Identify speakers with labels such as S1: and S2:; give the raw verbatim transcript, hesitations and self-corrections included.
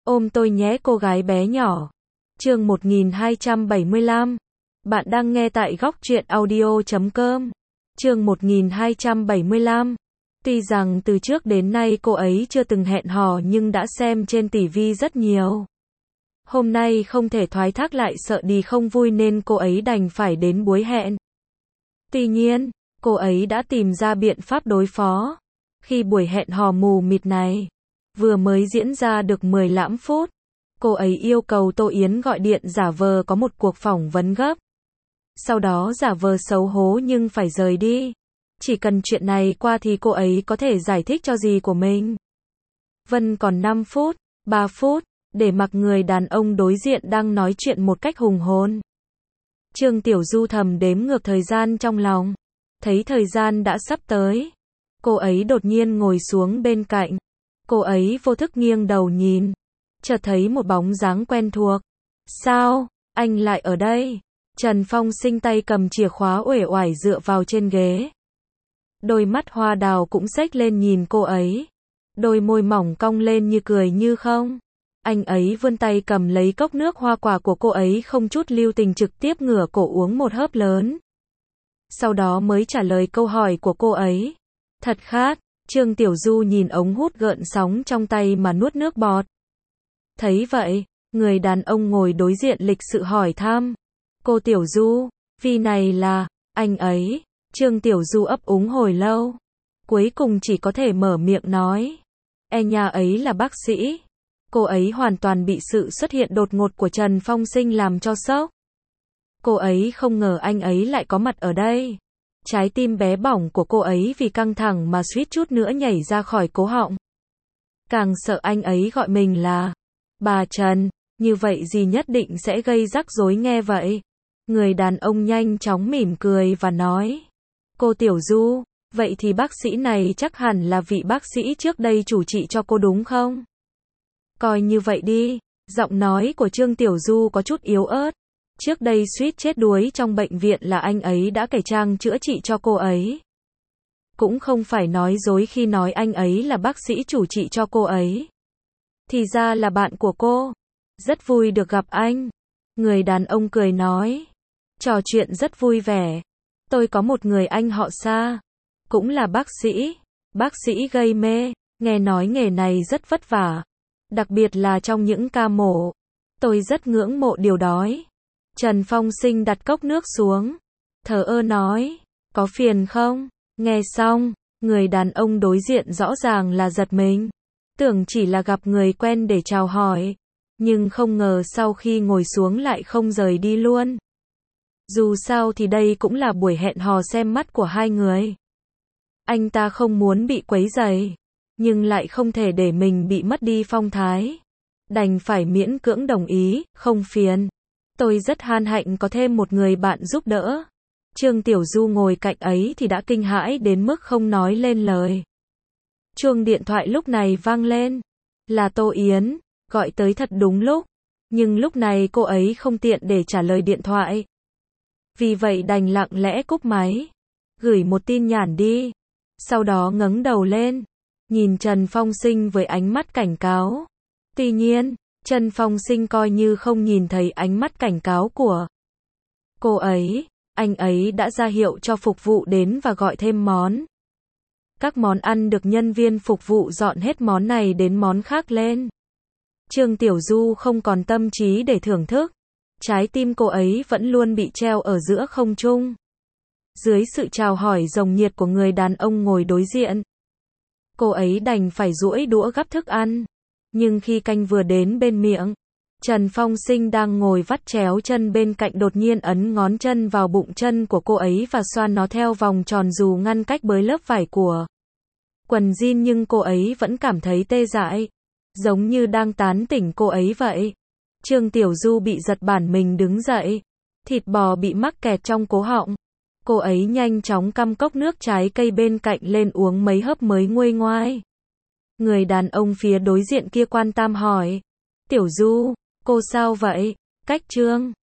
S1: Ôm tôi nhé cô gái bé nhỏ. Chương một nghìn hai trăm bảy mươi lăm. Bạn đang nghe tại góc truyện audio chấm com. Chương một nghìn hai trăm bảy mươi lăm. Tuy rằng từ trước đến nay cô ấy chưa từng hẹn hò nhưng đã xem trên ti vi rất nhiều. Hôm nay không thể thoái thác lại sợ đi không vui nên cô ấy đành phải đến buổi hẹn. Tuy nhiên, cô ấy đã tìm ra biện pháp đối phó. Khi buổi hẹn hò mù mịt này vừa mới diễn ra được mười lăm phút, cô ấy yêu cầu Tô Yến gọi điện giả vờ có một cuộc phỏng vấn gấp. Sau đó giả vờ xấu hổ nhưng phải rời đi. Chỉ cần chuyện này qua thì cô ấy có thể giải thích cho gì của mình. Vân còn năm phút, ba phút, để mặc người đàn ông đối diện đang nói chuyện một cách hùng hồn. Trương Tiểu Du thầm đếm ngược thời gian trong lòng. Thấy thời gian đã sắp tới, cô ấy đột nhiên ngồi xuống bên cạnh. Cô ấy vô thức nghiêng đầu nhìn, chợt thấy một bóng dáng quen thuộc. Sao, anh lại ở đây? Trần Phong Sinh tay cầm chìa khóa uể oải dựa vào trên ghế. Đôi mắt hoa đào cũng xếch lên nhìn cô ấy. Đôi môi mỏng cong lên như cười như không. Anh ấy vươn tay cầm lấy cốc nước hoa quả của cô ấy không chút lưu tình trực tiếp ngửa cổ uống một hớp lớn. Sau đó mới trả lời câu hỏi của cô ấy. Thật khát. Trương Tiểu Du nhìn ống hút gợn sóng trong tay mà nuốt nước bọt. Thấy vậy, người đàn ông ngồi đối diện lịch sự hỏi thăm. Cô Tiểu Du, vì này là, anh ấy. Trương Tiểu Du ấp úng hồi lâu. Cuối cùng chỉ có thể mở miệng nói. E nhà ấy là bác sĩ. Cô ấy hoàn toàn bị sự xuất hiện đột ngột của Trần Phong Sinh làm cho sốc. Cô ấy không ngờ anh ấy lại có mặt ở đây. Trái tim bé bỏng của cô ấy vì căng thẳng mà suýt chút nữa nhảy ra khỏi cổ họng. Càng sợ anh ấy gọi mình là bà Trần, như vậy gì nhất định sẽ gây rắc rối nghe vậy. Người đàn ông nhanh chóng mỉm cười và nói. Cô Tiểu Du, vậy thì bác sĩ này chắc hẳn là vị bác sĩ trước đây chủ trị cho cô đúng không? Coi như vậy đi. Giọng nói của Trương Tiểu Du có chút yếu ớt. Trước đây suýt chết đuối trong bệnh viện là anh ấy đã cải trang chữa trị cho cô ấy. Cũng không phải nói dối khi nói anh ấy là bác sĩ chủ trị cho cô ấy. Thì ra là bạn của cô. Rất vui được gặp anh. Người đàn ông cười nói. Trò chuyện rất vui vẻ. Tôi có một người anh họ Sa. Cũng là bác sĩ. Bác sĩ gây mê. Nghe nói nghề này rất vất vả. Đặc biệt là trong những ca mổ. Tôi rất ngưỡng mộ điều đó. Trần Phong Sinh đặt cốc nước xuống. Thờ ơ nói. Có phiền không? Nghe xong, người đàn ông đối diện rõ ràng là giật mình. Tưởng chỉ là gặp người quen để chào hỏi. Nhưng không ngờ sau khi ngồi xuống lại không rời đi luôn. Dù sao thì đây cũng là buổi hẹn hò xem mắt của hai người. Anh ta không muốn bị quấy rầy, nhưng lại không thể để mình bị mất đi phong thái. Đành phải miễn cưỡng đồng ý, không phiền. Tôi rất hân hạnh có thêm một người bạn giúp đỡ. Trương Tiểu Du ngồi cạnh ấy thì đã kinh hãi đến mức không nói lên lời. Chuông điện thoại lúc này vang lên. Là Tô Yến, gọi tới thật đúng lúc. Nhưng lúc này cô ấy không tiện để trả lời điện thoại. Vì vậy đành lặng lẽ cúp máy. Gửi một tin nhắn đi. Sau đó ngẩng đầu lên. Nhìn Trần Phong Sinh với ánh mắt cảnh cáo. Tuy nhiên, Trần Phong Sinh coi như không nhìn thấy ánh mắt cảnh cáo của cô ấy. Anh ấy đã ra hiệu cho phục vụ đến và gọi thêm món. Các món ăn được nhân viên phục vụ dọn hết món này đến món khác lên. Trương Tiểu Du không còn tâm trí để thưởng thức. Trái tim cô ấy vẫn luôn bị treo ở giữa không trung. Dưới sự chào hỏi rồng nhiệt của người đàn ông ngồi đối diện, cô ấy đành phải duỗi đũa gắp thức ăn. Nhưng khi canh vừa đến bên miệng, Trần Phong Sinh đang ngồi vắt chéo chân bên cạnh đột nhiên ấn ngón chân vào bụng chân của cô ấy và xoa nó theo vòng tròn dù ngăn cách bởi lớp vải của quần jean nhưng cô ấy vẫn cảm thấy tê dại. Giống như đang tán tỉnh cô ấy vậy. Trương Tiểu Du bị giật bản mình đứng dậy. Thịt bò bị mắc kẹt trong cổ họng. Cô ấy nhanh chóng căm cốc nước trái cây bên cạnh lên uống mấy hớp mới nguôi ngoai. Người đàn ông phía đối diện kia quan tâm hỏi. Tiểu Du, cô sao vậy? Cách Trương